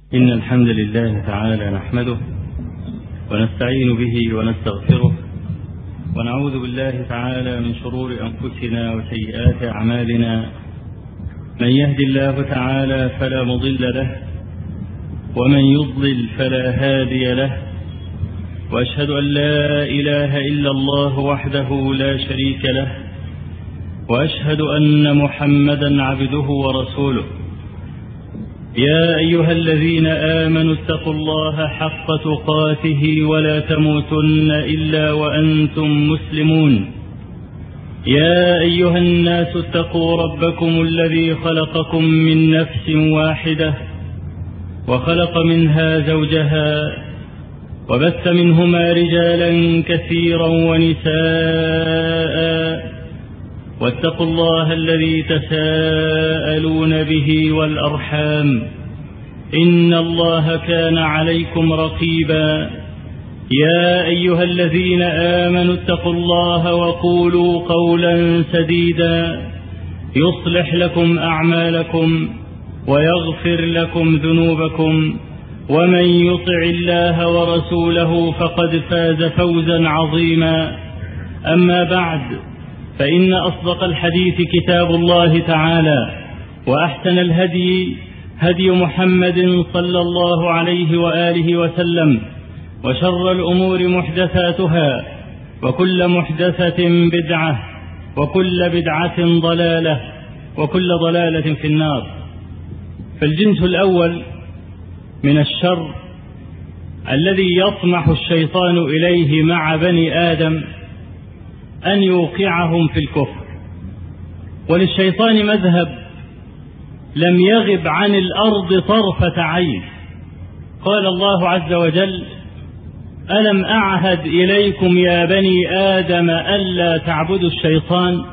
إن الحمد لله تعالى نحمده ونستعين به ونستغفره ونعوذ بالله تعالى من شرور أنفسنا وسيئات أعمالنا. من يهد الله تعالى فلا مضل له ومن يضلل فلا هادي له، وأشهد أن لا إله إلا الله وحده لا شريك له، وأشهد أن محمدا عبده ورسوله. يا أيها الذين آمنوا اتقوا الله حق تقاته ولا تموتن إلا وأنتم مسلمون. يا أيها الناس اتقوا ربكم الذي خلقكم من نفس واحدة وخلق منها زوجها وبث منهما رجالا كثيرا ونساء، واتقوا الله الذي تساءلون به والأرحام، إن الله كان عليكم رقيبا. يا أيها الذين آمنوا اتقوا الله وقولوا قولا سديدا يصلح لكم أعمالكم ويغفر لكم ذنوبكم، ومن يطع الله ورسوله فقد فاز فوزا عظيما. أما بعد، فإن أصدق الحديث كتاب الله تعالى، وأحسن الهدي هدي محمد صلى الله عليه وآله وسلم، وشر الأمور محدثاتها، وكل محدثة بدعة، وكل بدعة ضلالة، وكل ضلالة في النار. فالجنس الأول من الشر الذي يطمح الشيطان إليه مع بني آدم أن يوقعهم في الكفر. وللشيطان مذهب لم يغب عن الأرض طرفة عين. قال الله عز وجل: ألم أعهد إليكم يا بني آدم ألا تعبدوا الشيطان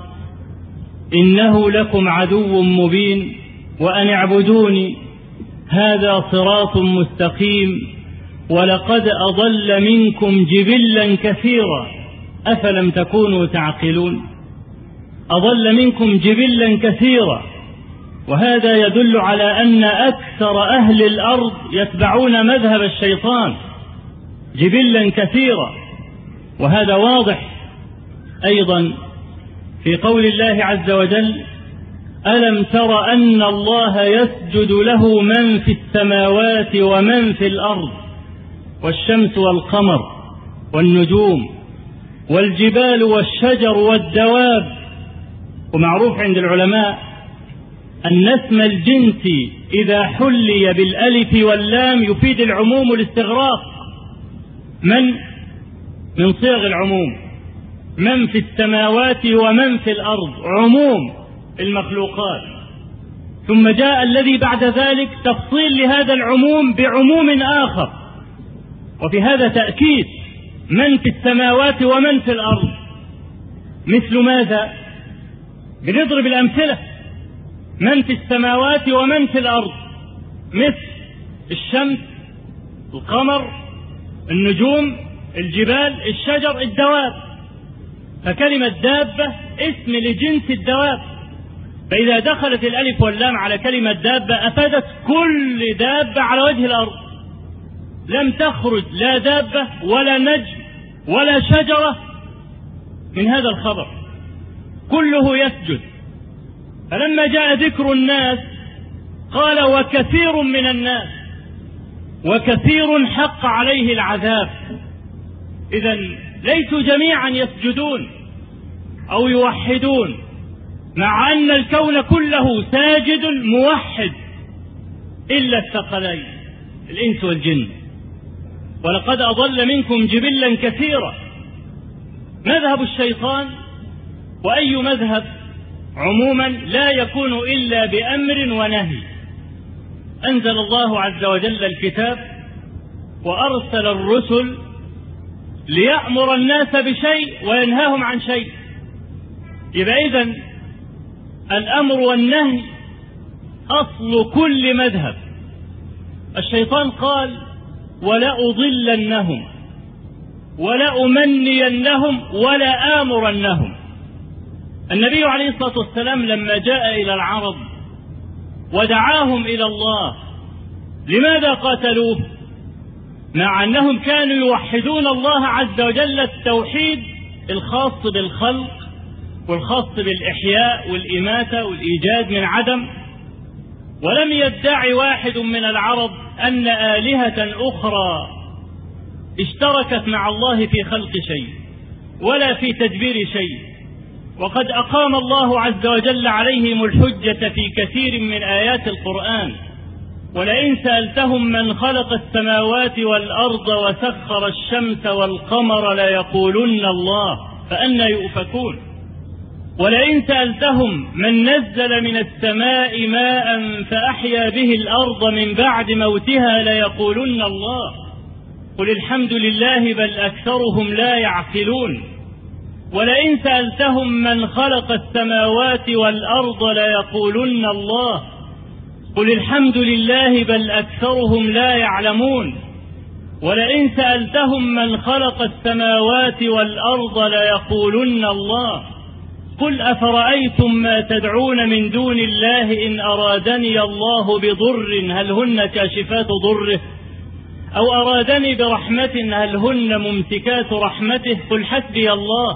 إنه لكم عدو مبين وأن اعبدوني هذا صراط مستقيم ولقد أضل منكم جبلا كثيرا أفلم تكونوا تعقلون. أضل منكم جبلا كثيرا، وهذا يدل على أن أكثر أهل الأرض يتبعون مذهب الشيطان جبلا كثيرا، وهذا واضح أيضا في قول الله عز وجل: ألم تر أن الله يسجد له من في السماوات ومن في الأرض والشمس والقمر والنجوم والجبال والشجر والدواب. ومعروف عند العلماء أن اسم الجنس إذا حلي بالألف واللام يفيد العموم والاستغراق. من صيغ العموم، من في السماوات ومن في الأرض، عموم المخلوقات. ثم جاء الذي بعد ذلك تفصيل لهذا العموم بعموم آخر، وفي هذا تأكيد من في السماوات ومن في الأرض. مثل ماذا؟ بنضرب الأمثلة. من في السماوات ومن في الأرض مثل الشمس، القمر، النجوم، الجبال، الشجر، الدواب. فكلمة دابة اسم لجنس الدواب، فإذا دخلت الألف واللام على كلمة دابة أفادت كل دابة على وجه الأرض. لم تخرج لا دابة ولا نجم ولا شجرة من هذا الخبر، كله يسجد. فلما جاء ذكر الناس قال: وكثير من الناس، وكثير حق عليه العذاب. إذن ليسوا جميعا يسجدون أو يوحدون، مع أن الكون كله ساجد موحد إلا الثقلين الإنس والجن. ولقد أضل منكم جبلا كثيرا. مذهب الشيطان، وأي مذهب عموما، لا يكون إلا بأمر ونهي. أنزل الله عز وجل الكتاب وأرسل الرسل ليأمر الناس بشيء وينهاهم عن شيء. يبقى إذن الأمر والنهي أصل كل مذهب. الشيطان قال: ولأضلنهم ولأمنينهم ولآمرنهم. النبي عليه الصلاة والسلام لما جاء إلى العرب ودعاهم إلى الله لماذا قاتلوه مع أنهم كانوا يوحدون الله عز وجل التوحيد الخاص بالخلق والخاص بالإحياء والإماتة والإيجاد من عدم؟ ولم يدعي واحد من العرب أن آلهة أخرى اشتركت مع الله في خلق شيء ولا في تدبير شيء، وقد أقام الله عز وجل عليهم الحجة في كثير من آيات القرآن. ولئن سألتهم من خلق السماوات والأرض وسخر الشمس والقمر ليقولن الله فأنى يؤفكون. ولئن سألتهم من نزل من السماء ماء فأحيا به الأرض من بعد موتها ليقولن الله قل الحمد لله بل أكثرهم لا يعقلون. ولئن سألتهم من خلق السماوات والأرض ليقولن الله قل الحمد لله بل أكثرهم لا يعلمون. ولئن سألتهم من خلق السماوات والأرض ليقولن الله قل أفرأيتم ما تدعون من دون الله إن أرادني الله بضر هل هن كاشفات ضره أو أرادني برحمة هل هن ممسكات رحمته قل حسبي الله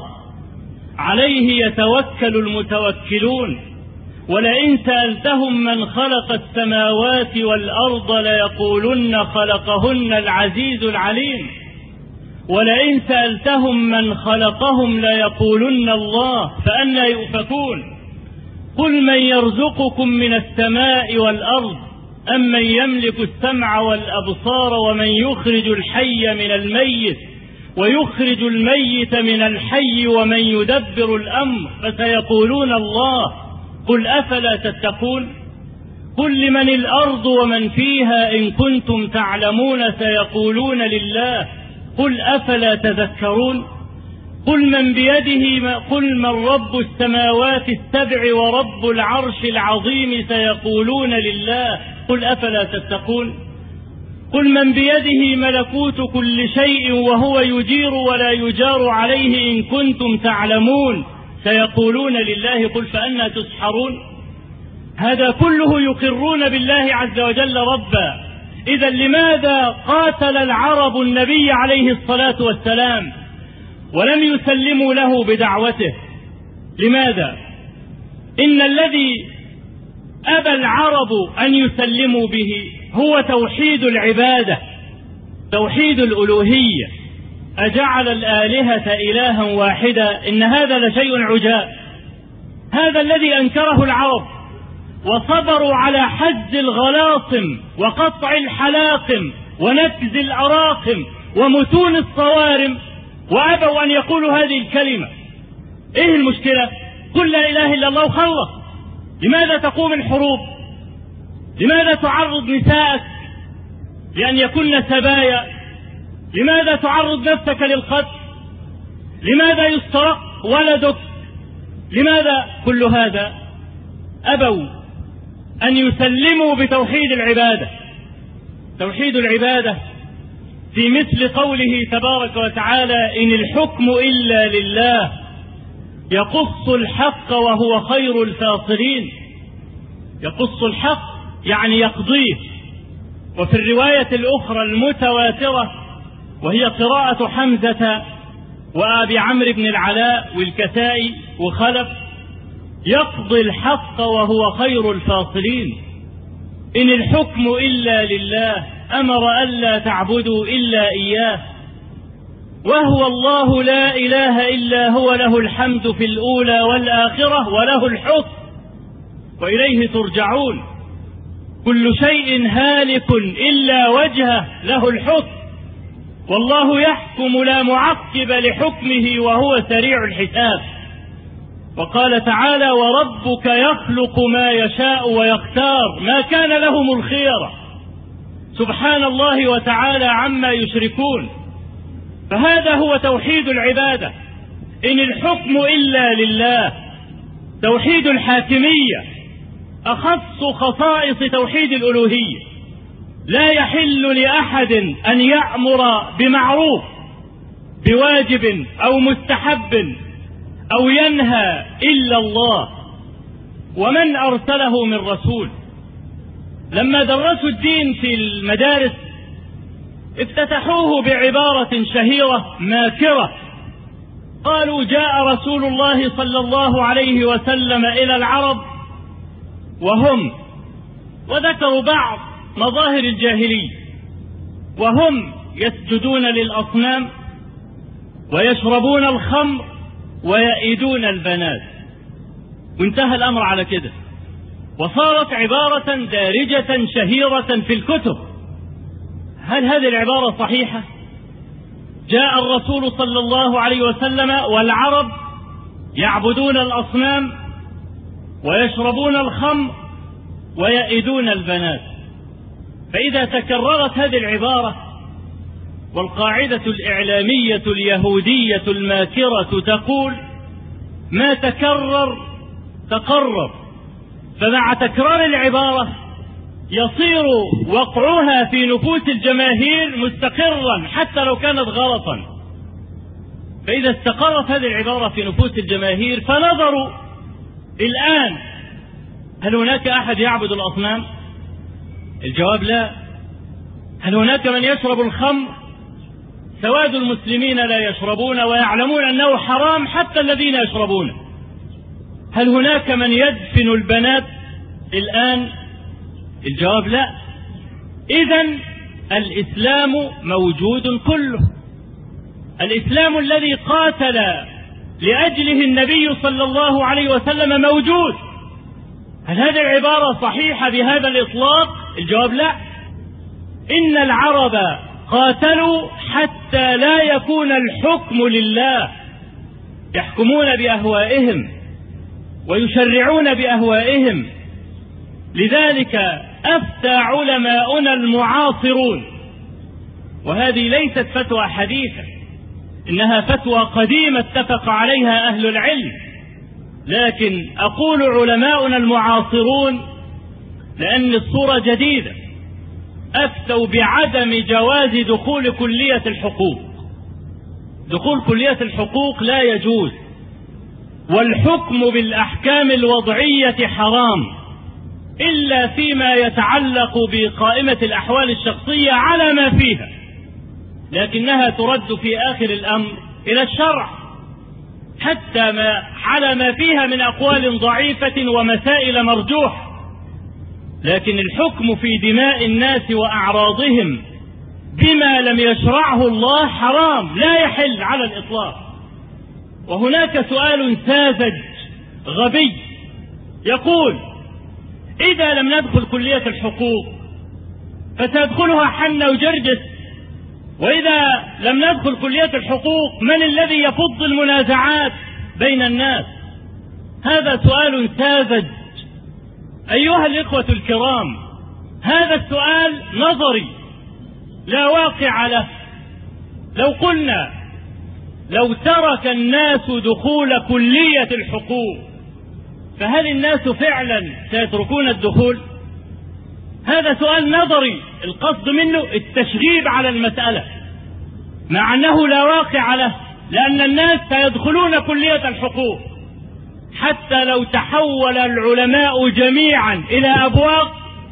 عليه يتوكل المتوكلون. ولئن سألتهم من خلق السماوات والأرض ليقولن خلقهن العزيز العليم. ولئن سألتهم من خلقهم ليقولن الله فأنى يؤفكون. قل من يرزقكم من السماء والأرض أم من يملك السمع والأبصار ومن يخرج الحي من الميت ويخرج الميت من الحي ومن يدبر الأمر فسيقولون الله قل أفلا تتقون. قل لمن الأرض ومن فيها إن كنتم تعلمون سيقولون لله قل أفلا تذكرون. قل من رب السماوات السبع ورب العرش العظيم سيقولون لله قل أفلا تتقون. قل من بيده ملكوت كل شيء وهو يجير ولا يجار عليه إن كنتم تعلمون سيقولون لله قل فأنى تسحرون. هذا كله يقرون بالله عز وجل ربا. إذا لماذا قاتل العرب النبي عليه الصلاة والسلام ولم يسلموا له بدعوته؟ لماذا؟ إن الذي أبى العرب أن يسلموا به هو توحيد العبادة، توحيد الألوهية. أجعل الآلهة إلها واحدا إن هذا لشيء عجاب. هذا الذي أنكره العرب وصبروا على حز الغلاصم وقطع الحلاقم ونكز الأراقم ومتون الصوارم وأبوا أن يقولوا هذه الكلمة. إيه المشكلة؟ قل لا إله إلا الله وخلص. لماذا تقوم الحروب؟ لماذا تعرض نساءك لأن يكن سبايا؟ لماذا تعرض نفسك للقتل؟ لماذا يسترق ولدك؟ لماذا كل هذا؟ أبوا أن يسلموا بتوحيد العبادة. توحيد العبادة في مثل قوله تبارك وتعالى إن الحكم إلا لله يقص الحق وهو خير الفاصلين. يقص الحق يعني يقضيه. وفي الرواية الأخرى المتواترة وهي قراءة حمزة وأبي عمرو بن العلاء والكسائي وخلف يقضي الحق وهو خير الفاصلين. إن الحكم إلا لله أمر ألا تعبدوا إلا إياه وهو الله لا إله إلا هو له الحمد في الأولى والآخرة وله الحكم وإليه ترجعون. كل شيء هالك إلا وجهه له الحكم والله يحكم لا معقب لحكمه وهو سريع الحساب. وقال تعالى وربك يخلق ما يشاء ويختار ما كان لهم الخيرة. سبحان الله وتعالى عما يشركون. فهذا هو توحيد العبادة. إن الحكم إلا لله. توحيد الحاكمية أخص خصائص توحيد الألوهية. لا يحل لأحد أن يأمر بمعروف بواجب أو مستحب أو ينهى إلا الله ومن أرسله من رسول. لما درسوا الدين في المدارس افتتحوه بعبارة شهيرة ماكرة، قالوا: جاء رسول الله صلى الله عليه وسلم إلى العرب وذكروا بعض مظاهر الجاهلية، وهم يسجدون للأصنام ويشربون الخمر ويئدون البنات، وانتهى الأمر على كده، وصارت عبارة دارجة شهيرة في الكتب. هل هذه العبارة صحيحة؟ جاء الرسول صلى الله عليه وسلم والعرب يعبدون الأصنام ويشربون الخمر ويئدون البنات. فإذا تكررت هذه العبارة والقاعدة الإعلامية اليهودية الماكرة تقول: ما تكرر تقرر، فمع تكرار العبارة يصير وقعها في نفوس الجماهير مستقرا حتى لو كانت غلطا. فإذا استقرت هذه العبارة في نفوس الجماهير فنظروا الآن: هل هناك أحد يعبد الأصنام؟ الجواب لا. هل هناك من يشرب الخمر؟ سواد المسلمين لا يشربون ويعلمون أنه حرام حتى الذين يشربون. هل هناك من يدفن البنات الآن؟ الجواب لا. إذن الإسلام موجود كله، الإسلام الذي قاتل لأجله النبي صلى الله عليه وسلم موجود. هل هذه العبارة صحيحة بهذا الإطلاق؟ الجواب لا. إن العرب قاتلوا حتى لا يكون الحكم لله، يحكمون بأهوائهم ويشرعون بأهوائهم. لذلك أفتى علماؤنا المعاصرون، وهذه ليست فتوى حديثة، إنها فتوى قديمة اتفق عليها أهل العلم، لكن أقول علماؤنا المعاصرون لأن الصورة جديدة، أفتوا بعدم جواز دخول كلية الحقوق. دخول كلية الحقوق لا يجوز، والحكم بالأحكام الوضعية حرام إلا فيما يتعلق بقائمة الأحوال الشخصية على ما فيها، لكنها ترد في آخر الأمر إلى الشرع حتى على ما فيها من أقوال ضعيفة ومسائل مرجوحة. لكن الحكم في دماء الناس وأعراضهم بما لم يشرعه الله حرام، لا يحل على الإطلاق. وهناك سؤال ساذج غبي يقول: إذا لم ندخل كلية الحقوق فسيدخلها حنا وجرجس، وإذا لم ندخل كلية الحقوق من الذي يفض المنازعات بين الناس؟ هذا سؤال ساذج أيها الإخوة الكرام. هذا السؤال نظري لا واقع له. لو قلنا لو ترك الناس دخول كلية الحقوق فهل الناس فعلا سيتركون الدخول؟ هذا سؤال نظري، القصد منه التشغيب على المسألة مع أنه لا واقع له، لأن الناس سيدخلون كلية الحقوق حتى لو تحول العلماء جميعا إلى أبواق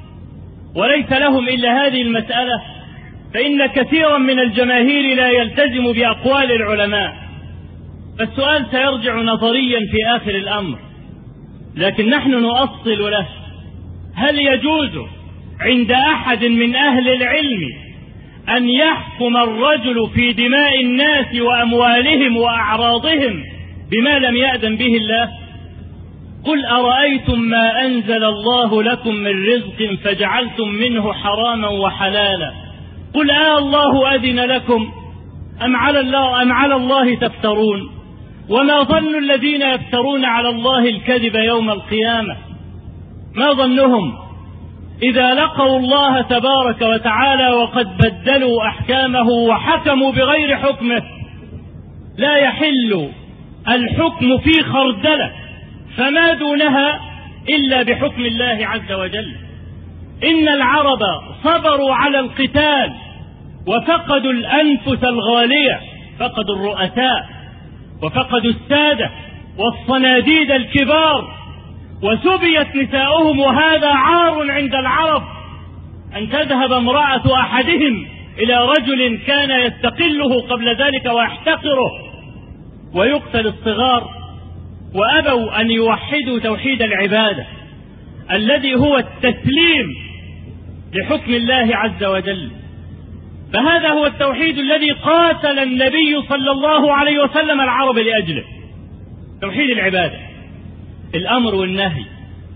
وليس لهم إلا هذه المسألة، فإن كثيرا من الجماهير لا يلتزم بأقوال العلماء. فالسؤال سيرجع نظريا في آخر الأمر، لكن نحن نؤصل له: هل يجوز عند أحد من أهل العلم أن يحكم الرجل في دماء الناس وأموالهم وأعراضهم بما لم يأذن به الله؟ قل أرأيتم ما أنزل الله لكم من رزق فجعلتم منه حراما وحلالا، قل الله أذن لكم أم على الله تفترون؟ وما ظن الذين يفترون على الله الكذب يوم القيامة؟ ما ظنهم إذا لقوا الله تبارك وتعالى وقد بدلوا أحكامه وحكموا بغير حكمه؟ لا يحل الحكم في خردلة فما دونها إلا بحكم الله عز وجل. إن العرب صبروا على القتال وفقدوا الأنفس الغالية، فقدوا الرؤساء وفقدوا السادة والصناديد الكبار وسبيت نساؤهم، وهذا عار عند العرب أن تذهب امرأة أحدهم إلى رجل كان يستقله قبل ذلك ويحتقره ويقتل الصغار، وأبوا أن يوحدوا توحيد العبادة الذي هو التسليم لحكم الله عز وجل. فهذا هو التوحيد الذي قاتل النبي صلى الله عليه وسلم العرب لأجله، توحيد العبادة. الأمر والنهي.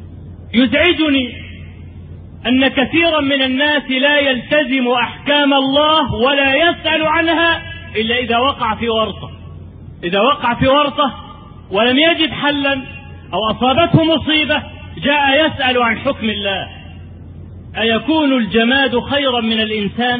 يزعجني أن كثيرا من الناس لا يلتزم أحكام الله ولا يسأل عنها إلا إذا وقع في ورطة. إذا وقع في ورطة ولم يجد حلا أو أصابته مصيبة جاء يسأل عن حكم الله. أيكون الجماد خيرا من الإنسان؟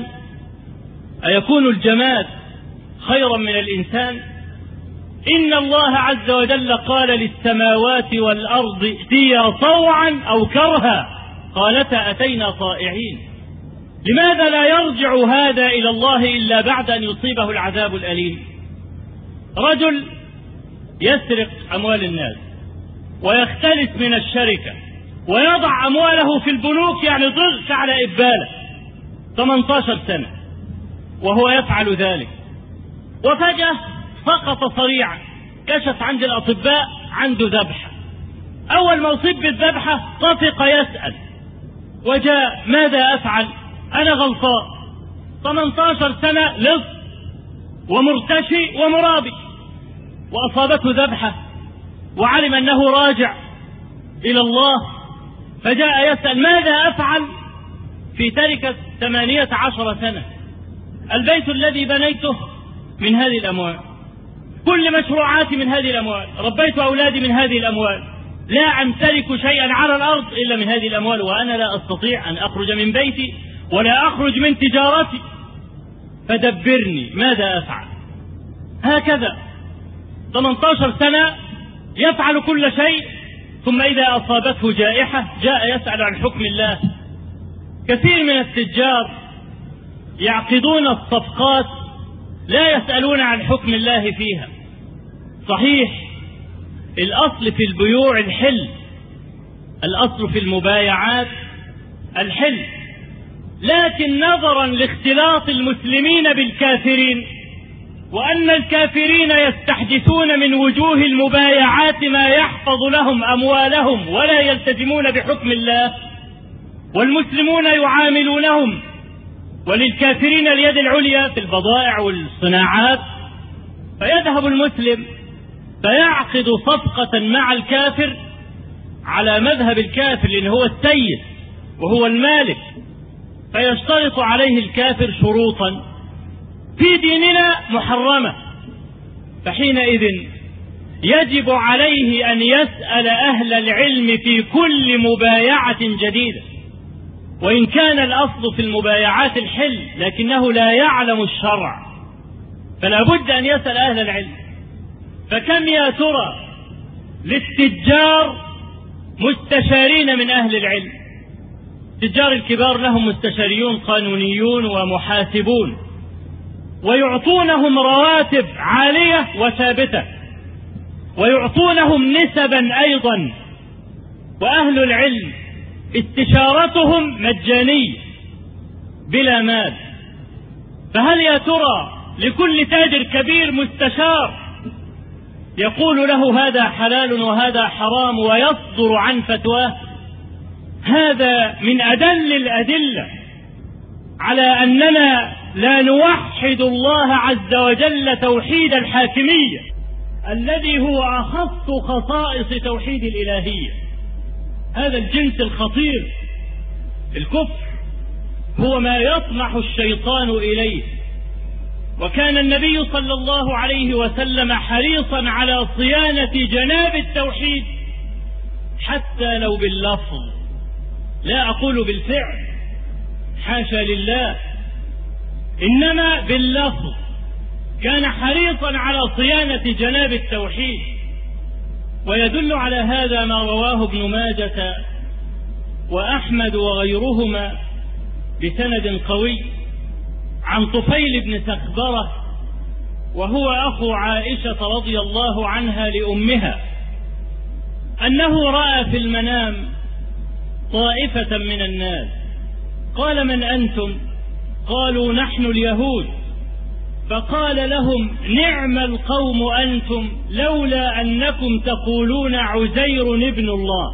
أيكون الجماد خيرا من الإنسان؟ إن الله عز وجل قال للسماوات والأرض ائتيا طوعا أو كرها قالتا أتينا طائعين. لماذا لا يرجع هذا إلى الله إلا بعد أن يصيبه العذاب الأليم؟ رجل يسرق أموال الناس ويختلس من الشركة ويضع أمواله في البنوك، يعني ضغط على إبالة 18 سنة وهو يفعل ذلك، وفجأة سقط صريعا. كشف عند الأطباء عنده ذبحة. أول ما أصيب بالذبحة طفق يسأل وجاء ماذا أفعل؟ أنا غلطان، 18 سنة لص ومرتشي ومرابي، وأصابته ذبحة وعلم أنه راجع إلى الله، فجاء يسأل ماذا أفعل في تركة 18 سنة؟ البيت الذي بنيته من هذه الأموال، كل مشروعاتي من هذه الأموال، ربيت أولادي من هذه الأموال، لا أمتلك شيئا على الأرض إلا من هذه الأموال، وأنا لا أستطيع أن أخرج من بيتي ولا أخرج من تجارتي، فدبرني ماذا أفعل؟ هكذا 18 سنة يفعل كل شيء، ثم إذا أصابته جائحة جاء يسأل عن حكم الله. كثير من التجار يعقدون الصفقات لا يسألون عن حكم الله فيها. صحيح الأصل في البيوع الحل، الأصل في المبايعات الحل، لكن نظرا لاختلاط المسلمين بالكافرين وأن الكافرين يستحدثون من وجوه المبايعات ما يحفظ لهم أموالهم ولا يلتزمون بحكم الله، والمسلمون يعاملونهم وللكافرين اليد العليا في البضائع والصناعات، فيذهب المسلم فيعقد صفقة مع الكافر على مذهب الكافر لأنه هو السيد وهو المالك، فيشترط عليه الكافر شروطا في ديننا محرمة، فحينئذ يجب عليه أن يسأل أهل العلم في كل مبايعة جديدة، وإن كان الأصل في المبايعات الحل لكنه لا يعلم الشرع، فلا بد أن يسأل أهل العلم. فكم يا ترى للتجار مستشارين من أهل العلم؟ التجار الكبار لهم مستشاريون قانونيون ومحاسبون، ويعطونهم رواتب عالية وثابتة، ويعطونهم نسبا أيضا، وأهل العلم استشارتهم مجانية بلا مال. فهل يا ترى لكل تاجر كبير مستشار يقول له هذا حلال وهذا حرام ويصدر عن فتواه؟ هذا من أدل الأدلة على أننا لا نوحد الله عز وجل توحيد الحاكمية الذي هو أخص خصائص توحيد الإلهية. هذا الجنس الخطير الكفر هو ما يطمح الشيطان إليه، وكان النبي صلى الله عليه وسلم حريصا على صيانة جناب التوحيد حتى لو باللفظ، لا أقول بالفعل حاشا لله، إنما باللفظ كان حريصا على صيانة جناب التوحيد. ويدل على هذا ما رواه ابن ماجة وأحمد وغيرهما بسند قوي عن طفيل بن سخبرة وهو أخو عائشة رضي الله عنها لأمها أنه رأى في المنام طائفة من الناس قال: من أنتم؟ قالوا: نحن اليهود. فقال لهم: نعم القوم أنتم لولا أنكم تقولون عزير ابن الله.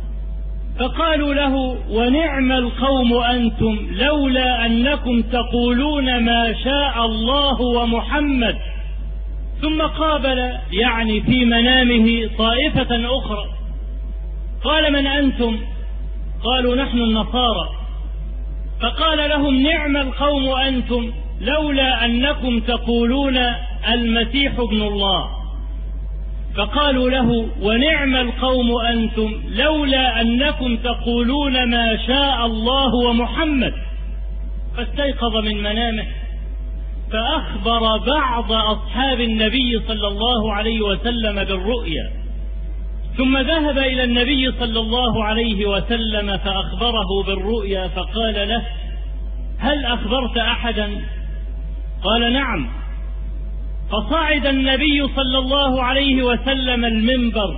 فقالوا له: ونعم القوم أنتم لولا أنكم تقولون ما شاء الله ومحمد. ثم قابل يعني في منامه طائفة أخرى. قال: من أنتم؟ قالوا: نحن النصارى. فقال لهم: نعم القوم أنتم لولا أنكم تقولون المسيح ابن الله. فقالوا له: ونعم القوم أنتم لولا أنكم تقولون ما شاء الله ومحمد. فاستيقظ من منامه فأخبر بعض أصحاب النبي صلى الله عليه وسلم بالرؤيا، ثم ذهب إلى النبي صلى الله عليه وسلم فأخبره بالرؤيا، فقال له: هل أخبرت أحدا؟ قال: نعم. فصعد النبي صلى الله عليه وسلم المنبر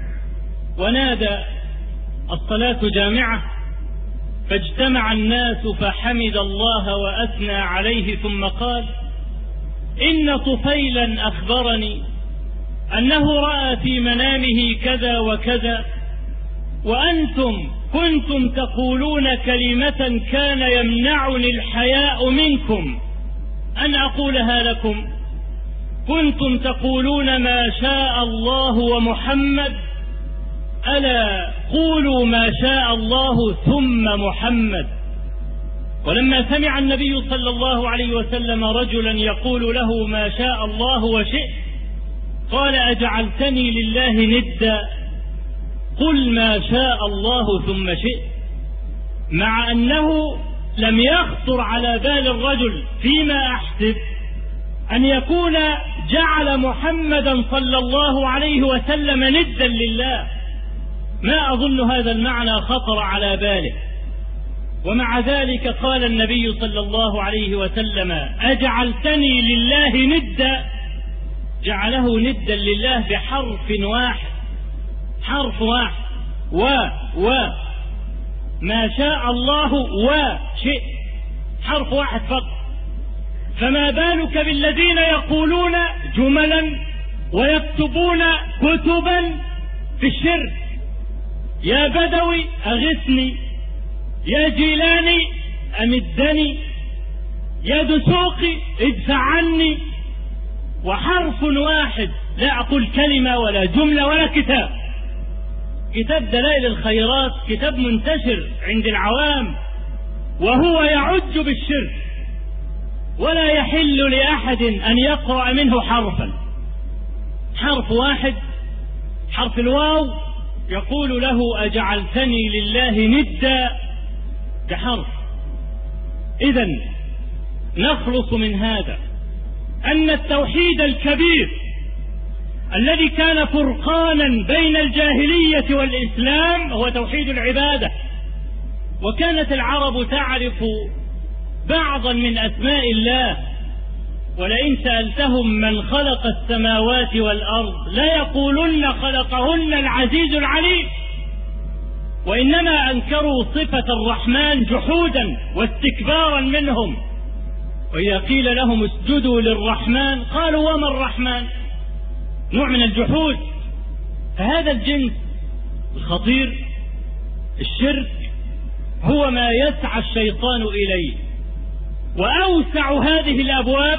ونادى: الصلاة جامعة. فاجتمع الناس فحمد الله وأثنى عليه، ثم قال: إن طفيلا أخبرني أنه رأى في منامه كذا وكذا، وأنتم كنتم تقولون كلمة كان يمنعني الحياء منكم أن أقولها لكم. كنتم تقولون ما شاء الله ومحمد، ألا قولوا ما شاء الله ثم محمد. ولما سمع النبي صلى الله عليه وسلم رجلا يقول له ما شاء الله وشئت، قال: أجعلتني لله ندا؟ قل ما شاء الله ثم شئت. مع أنه لم يخطر على بال الرجل فيما أحسب أن يكون جعل محمدا صلى الله عليه وسلم ندا لله، ما أظن هذا المعنى خطر على باله. ومع ذلك قال النبي صلى الله عليه وسلم: أجعلتني لله ندا؟ جعله ندا لله بحرف واحد، حرف واحد، ما شاء الله وشئت، حرف واحد فقط. فما بالك بالذين يقولون جملا ويكتبون كتبا في الشرك: يا بدوي أغثني، يا جيلاني أمدني، يا دسوقي ادفع عني. وحرف واحد، لا أقول كلمة ولا جملة ولا كتاب. كتاب دلائل الخيرات كتاب منتشر عند العوام، وهو يعج بالشرك، ولا يحل لأحد أن يقرأ منه حرفا. حرف واحد، حرف الواو، يقول له: أجعلتني لله ندا؟ كحرف. إذن نخلص من هذا أن التوحيد الكبير الذي كان فرقانا بين الجاهلية والإسلام هو توحيد العبادة. وكانت العرب تعرف بعضا من أسماء الله، ولئن سألتهم من خلق السماوات والأرض لا يقولن خلقهن العزيز العليم. وإنما أنكروا صفة الرحمن جحودا واستكبارا منهم، وإذا قيل لهم اسجدوا للرحمن قالوا: وما الرحمن؟ نوع من الجحود. فهذا الجنس الخطير، الشرك، هو ما يسعى الشيطان إليه. وأوسع هذه الأبواب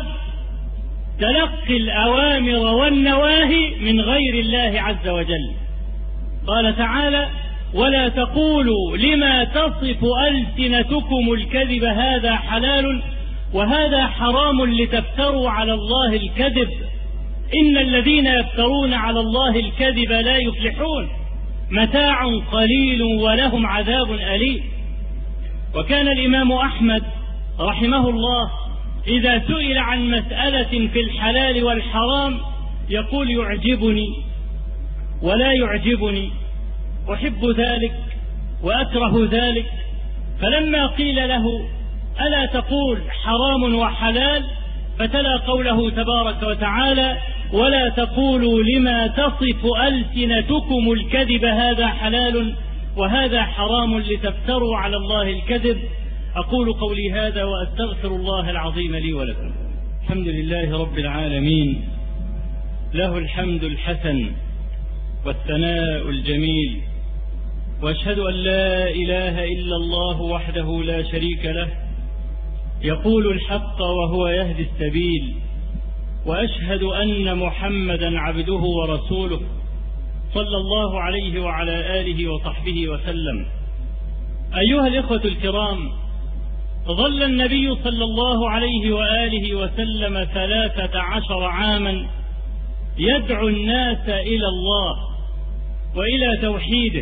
تلقي الأوامر والنواهي من غير الله عز وجل. قال تعالى: ولا تقولوا لما تصف ألسنتكم الكذب هذا حلال وهذا حرام لتفتروا على الله الكذب إن الذين يفترون على الله الكذب لا يفلحون متاع قليل ولهم عذاب أليم. وكان الإمام أحمد رحمه الله إذا سئل عن مسألة في الحلال والحرام يقول: يعجبني ولا يعجبني، أحب ذلك وأكره ذلك. فلما قيل له: ألا تقول حرام وحلال؟ فتلا قوله تبارك وتعالى: ولا تقولوا لما تصف ألسنتكم الكذب هذا حلال وهذا حرام لتفتروا على الله الكذب. أقول قولي هذا وأستغفر الله العظيم لي ولكم. الحمد لله رب العالمين، له الحمد الحسن والثناء الجميل، وأشهد أن لا إله إلا الله وحده لا شريك له، يقول الحق وهو يهدي السبيل، وأشهد أن محمدا عبده ورسوله صلى الله عليه وعلى آله وصحبه وسلم. أيها الإخوة الكرام، ظل النبي صلى الله عليه وآله وسلم 13 عاما يدعو الناس إلى الله وإلى توحيده،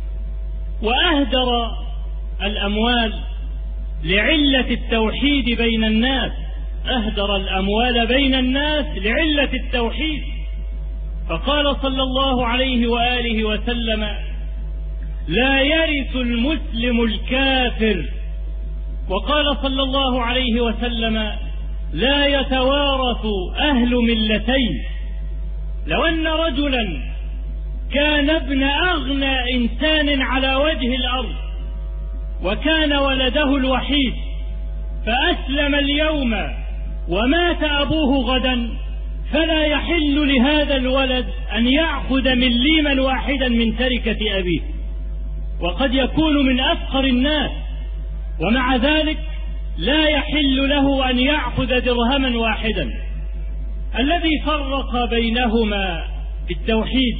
وأهدر الأموال لعلة التوحيد بين الناس، أهدر الأموال بين الناس لعلة التوحيد. فقال صلى الله عليه وآله وسلم: لا يرث المسلم الكافر. وقال صلى الله عليه وسلم: لا يتوارث أهل ملتين. لو أن رجلا كان ابن أغنى إنسان على وجه الأرض، وكان ولده الوحيد، فأسلم اليوم ومات أبوه غدا، فلا يحل لهذا الولد أن يأخذ مليما واحدا من تركة أبيه، وقد يكون من أفقر الناس، ومع ذلك لا يحل له أن يأخذ درهما واحدا. الذي فرق بينهما بالتوحيد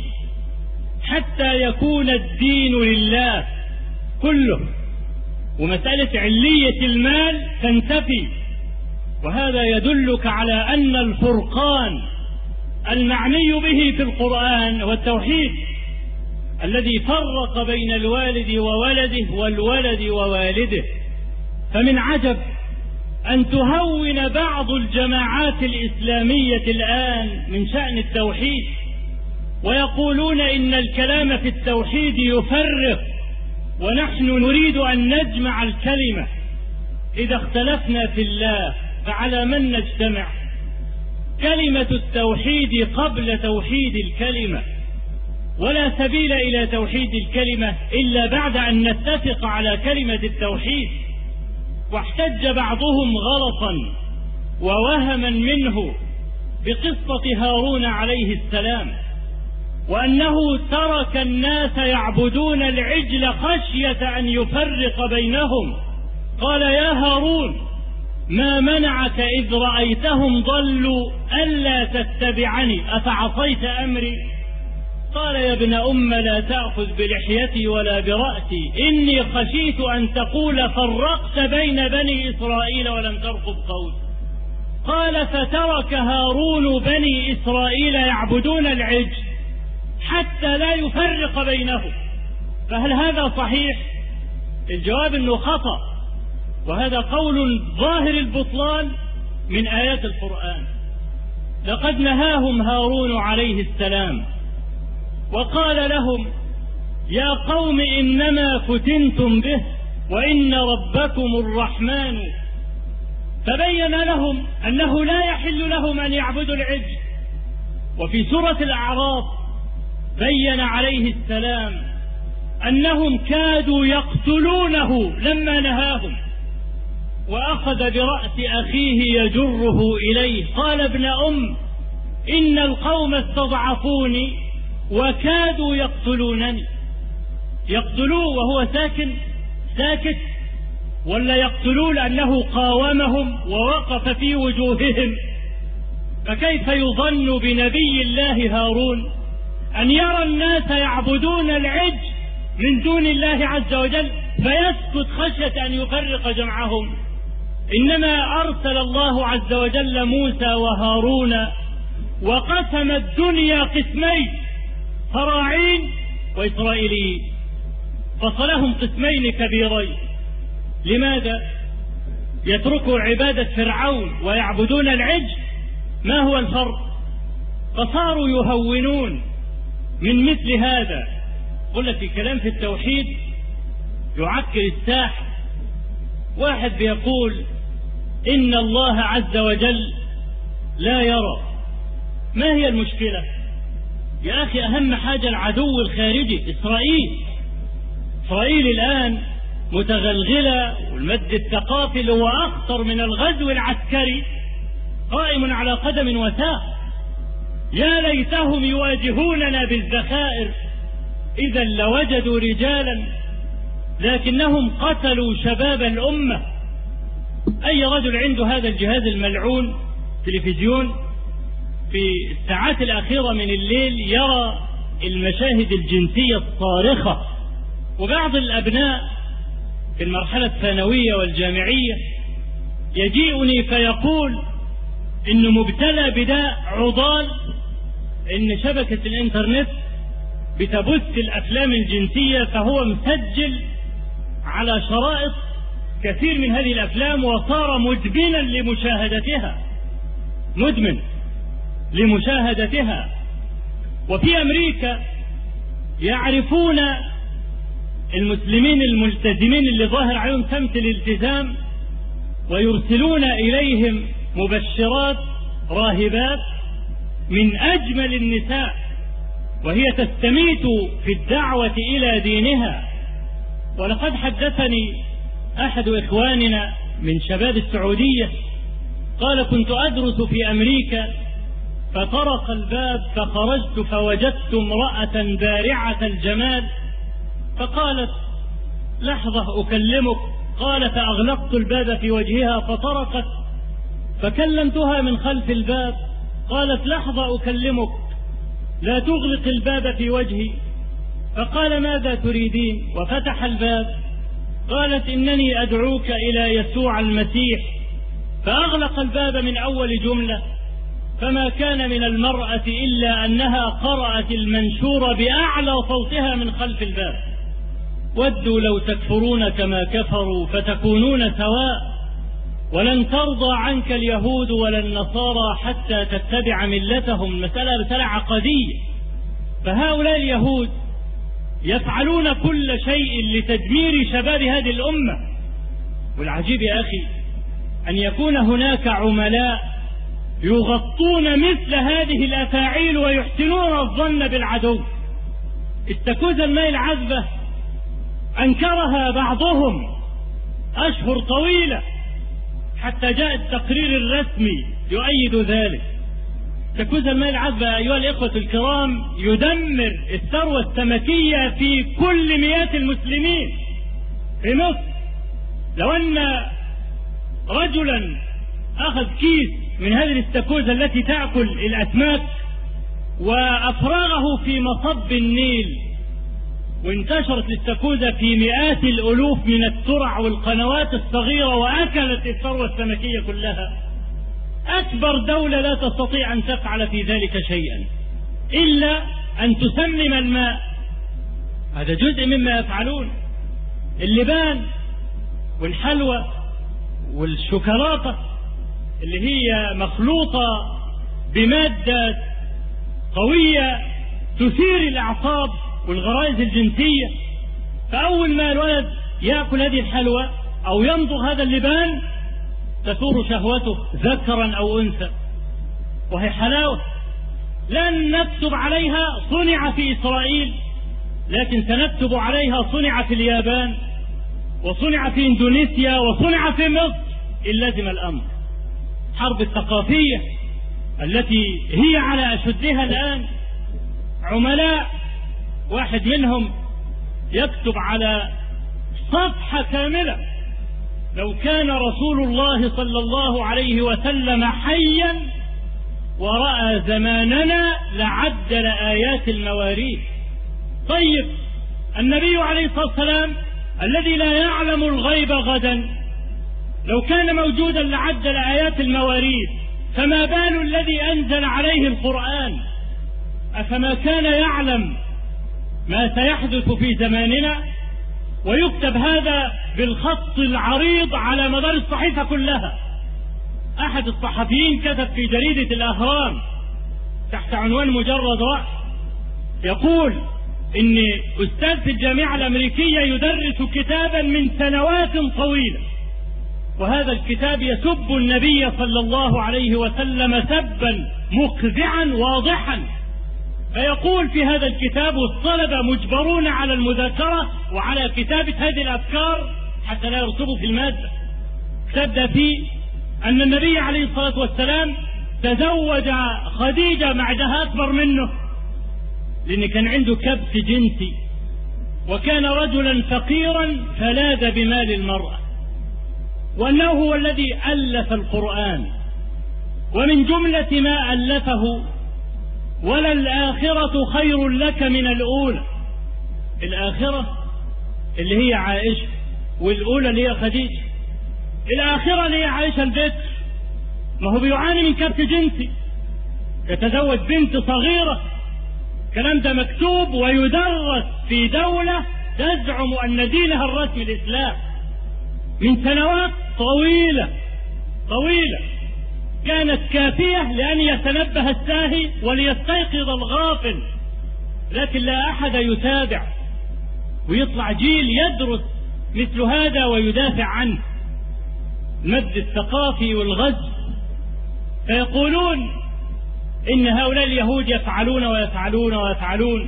حتى يكون الدين لله كله، ومسألة علية المال تنتفي. وهذا يدلك على أن الفرقان المعني به في القرآن هو التوحيد، الذي فرق بين الوالد وولده والولد ووالده. فمن عجب أن تهون بعض الجماعات الإسلامية الآن من شأن التوحيد، ويقولون إن الكلام في التوحيد يفرق، ونحن نريد أن نجمع الكلمة. إذا اختلفنا في الله فعلى من نجتمع؟ كلمة التوحيد قبل توحيد الكلمة، ولا سبيل إلى توحيد الكلمة إلا بعد أن نتفق على كلمة التوحيد. واحتج بعضهم غلطا ووهما منه بقصة هارون عليه السلام، وأنه ترك الناس يعبدون العجل خشية أن يفرق بينهم. قال: يا هارون، ما منعك إذ رأيتهم ضلوا ألا تتبعني أفعصيت أمري؟ قال: يا ابن أم لا تأخذ بلحيتي ولا برأسي، إني خشيت أن تقول فرقت بين بني إسرائيل ولم ترقب قولي. قال: فترك هارون بني إسرائيل يعبدون العجل حتى لا يفرق بينهم. فهل هذا صحيح؟ الجواب أنه خطأ، وهذا قول ظاهر البطلان من آيات القرآن. لقد نهاهم هارون عليه السلام وقال لهم: يا قوم إنما فتنتم به وإن ربكم الرحمن. فبين لهم أنه لا يحل لهم أن يعبدوا العجل. وفي سورة الأعراف بين عليه السلام أنهم كادوا يقتلونه لما نهاهم، وأخذ برأس أخيه يجره إليه. قال: ابن أم، إن القوم استضعفوني وكادوا يقتلونني. يقتلوه وهو ساكت، ولا يقتلوه لأنه قاومهم ووقف في وجوههم؟ فكيف يظن بنبي الله هارون أن يرى الناس يعبدون العجل من دون الله عز وجل فيسكت خشية أن يفرق جمعهم؟ إنما أرسل الله عز وجل موسى وهارون وقسم الدنيا قسمين، فراعين وإسرائيليين، فصلهم قسمين كبيرين. لماذا؟ يتركوا عبادة فرعون ويعبدون العجل؟ ما هو الفرق؟ فصاروا يهونون من مثل هذا. قلت في كلام في التوحيد يعكر الساحة. واحد بيقول إن الله عز وجل لا يرى. ما هي المشكلة؟ يا أخي، أهم حاجة العدو الخارجي إسرائيل الآن متغلغلة، والمد الثقافي اللي هو أخطر من الغزو العسكري قائم على قدم وساق. يا ليتهم يواجهوننا بالذخائر إذا لوجدوا رجالا، لكنهم قتلوا شباب الأمة. أي رجل عنده هذا الجهاز الملعون تلفزيون في الساعات الأخيرة من الليل يرى المشاهد الجنسية الصارخة. وبعض الأبناء في المرحلة الثانوية والجامعية يجيئني فيقول إنه مبتلى بداء عضال، إن شبكة الإنترنت بتبث الأفلام الجنسية، فهو مسجل على شرائط كثير من هذه الأفلام وصار مدمنا لمشاهدتها، مدمن لمشاهدتها. وفي أمريكا يعرفون المسلمين الملتزمين اللي ظاهر عليهم سمت الالتزام ويرسلون إليهم مبشرات راهبات من أجمل النساء، وهي تستميت في الدعوة إلى دينها. ولقد حدثني أحد إخواننا من شباب السعودية قال: كنت أدرس في أمريكا فطرق الباب فخرجت فوجدت امرأة بارعة الجمال، فقالت: لحظة أكلمك. قال: فأغلقت الباب في وجهها فطرقت، فكلمتها من خلف الباب، قالت: لحظة أكلمك، لا تغلق الباب في وجهي. فقال: ماذا تريدين؟ وفتح الباب. قالت: إنني أدعوك إلى يسوع المسيح. فأغلق الباب من أول جملة، فما كان من المرأة إلا أنها قرأت المنشور بأعلى صوتها من خلف الباب: ودوا لو تكفرون كما كفروا فتكونون سواء، ولن ترضى عنك اليهود ولا النصارى حتى تتبع ملتهم. مسألة عقدية. فهؤلاء اليهود يفعلون كل شيء لتدمير شباب هذه الأمة. والعجيب يا أخي أن يكون هناك عملاء يغطون مثل هذه الأفاعيل ويحسنون الظن بالعدو. استكوز الماء العذبة أنكرها بعضهم أشهر طويلة حتى جاء التقرير الرسمي يؤيد ذلك. استكوز الماء العذبة أيها الإخوة الكرام يدمر الثروة السمكية في كل مئات المسلمين في مصر. لو أن رجلا أخذ كيس من هذه الاستكوزة التي تأكل الأسماك وأفرغه في مصب النيل، وانتشرت الاستكوزة في مئات الألوف من الترع والقنوات الصغيرة وأكلت الثروة السمكية كلها، أكبر دولة لا تستطيع أن تفعل في ذلك شيئا إلا أن تسمم الماء. هذا جزء مما يفعلون. اللبان والحلوى والشوكولاتة اللي هي مخلوطة بمادة قوية تثير الأعصاب والغرائز الجنسية، فأول ما الولد يأكل هذه الحلوى أو يمضغ هذا اللبان تثور شهوته ذكرا أو أنثى، وهي حلاوة. لن نكتب عليها صنع في إسرائيل، لكن سنكتب عليها صنع في اليابان وصنع في إندونيسيا وصنع في مصر إن لزم الأمر. حرب الثقافية التي هي على أشدها الآن، عملاء واحد منهم يكتب على صفحة كاملة: لو كان رسول الله صلى الله عليه وسلم حيا ورأى زماننا لعدل آيات المواريث. طيب النبي عليه الصلاة والسلام الذي لا يعلم الغيب غدا لو كان موجودا لعدل آيات المواريث، فما بال الذي أنزل عليه القرآن؟ أفما كان يعلم ما سيحدث في زماننا؟ ويكتب هذا بالخط العريض على مدار الصحيفة كلها. أحد الصحفيين كتب في جريدة الأهرام تحت عنوان مجرد رأس، يقول إن أستاذ في الجامعة الأمريكية يدرس كتابا من سنوات طويلة، وهذا الكتاب يسب النبي صلى الله عليه وسلم سبا مقذعا واضحا، فيقول في هذا الكتاب: والطلبة مجبرون على المذاكرة وعلى كتابة هذه الأفكار حتى لا يرسبوا في المادة. تبدأ فيه أن النبي عليه الصلاة والسلام تزوج خديجة بعدها أكبر منه، لأن كان عنده كبت جنسي، وكان رجلا فقيرا فلاذ بمال المرأة، وأنه هو الذي ألف القرآن. ومن جملة ما ألفه: وللآخرة خير لك من الأولى. الآخرة اللي هي عائشة، والأولى اللي هي خديجة. الآخرة اللي هي عائشة البكر، ما هو بيعاني من كبت جنسي، يتزوج بنت صغيرة. الكلام ده مكتوب ويدرس في دولة تزعم أن دينها الرسمي الإسلام من سنوات طويلة طويلة، كانت كافية لأن يتنبه الساهي وليستيقظ الغافل، لكن لا أحد يتابع، ويطلع جيل يدرس مثل هذا ويدافع عنه. المد الثقافي والغزو، فيقولون إن هؤلاء اليهود يفعلون ويفعلون ويفعلون،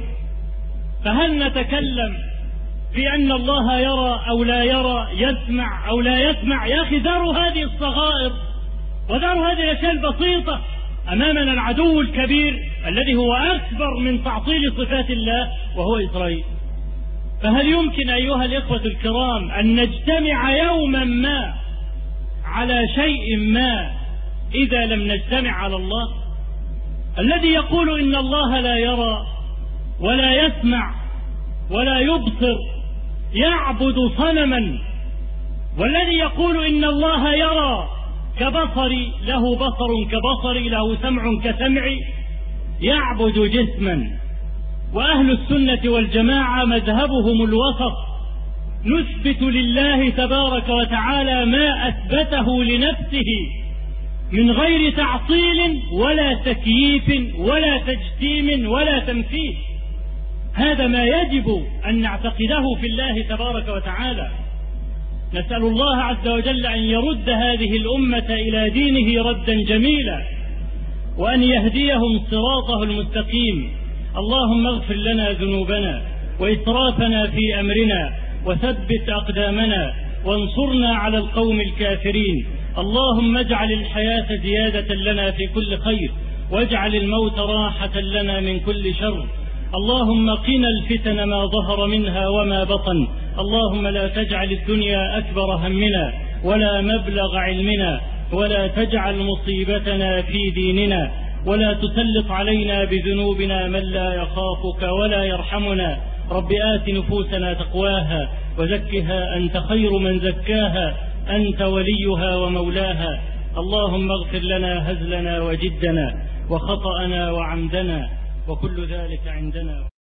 فهل نتكلم في أن الله يرى أو لا يرى، يسمع أو لا يسمع؟ يا أخي ذروا هذه الصغائر وذروا هذه الأشياء البسيطة. أمامنا العدو الكبير الذي هو أكبر من تعطيل صفات الله وهو إسرائيل. فهل يمكن أيها الإخوة الكرام أن نجتمع يوما ما على شيء ما إذا لم نجتمع على الله؟ الذي يقول إن الله لا يرى ولا يسمع ولا يبصر يعبد صنما، والذي يقول إن الله يرى كبصري، له بصر كبصري، له سمع كسمعي، يعبد جسما. وأهل السنة والجماعة مذهبهم الوسط، نثبت لله تبارك وتعالى ما أثبته لنفسه من غير تعطيل ولا تكييف ولا تجسيم ولا تمثيل. هذا ما يجب أن نعتقده في الله تبارك وتعالى. نسأل الله عز وجل أن يرد هذه الأمة إلى دينه ردا جميلا، وأن يهديهم صراطه المستقيم. اللهم اغفر لنا ذنوبنا وإسرافنا في أمرنا، وثبت أقدامنا، وانصرنا على القوم الكافرين. اللهم اجعل الحياة زيادة لنا في كل خير، واجعل الموت راحة لنا من كل شر. اللهم قنا الفتن ما ظهر منها وما بطن. اللهم لا تجعل الدنيا أكبر همنا ولا مبلغ علمنا، ولا تجعل مصيبتنا في ديننا، ولا تسلط علينا بذنوبنا من لا يخافك ولا يرحمنا. رب آت نفوسنا تقواها وزكها أنت خير من زكاها، أنت وليها ومولاها. اللهم اغفر لنا هزلنا وجدنا وخطأنا وعمدنا، وكل ذلك عندنا.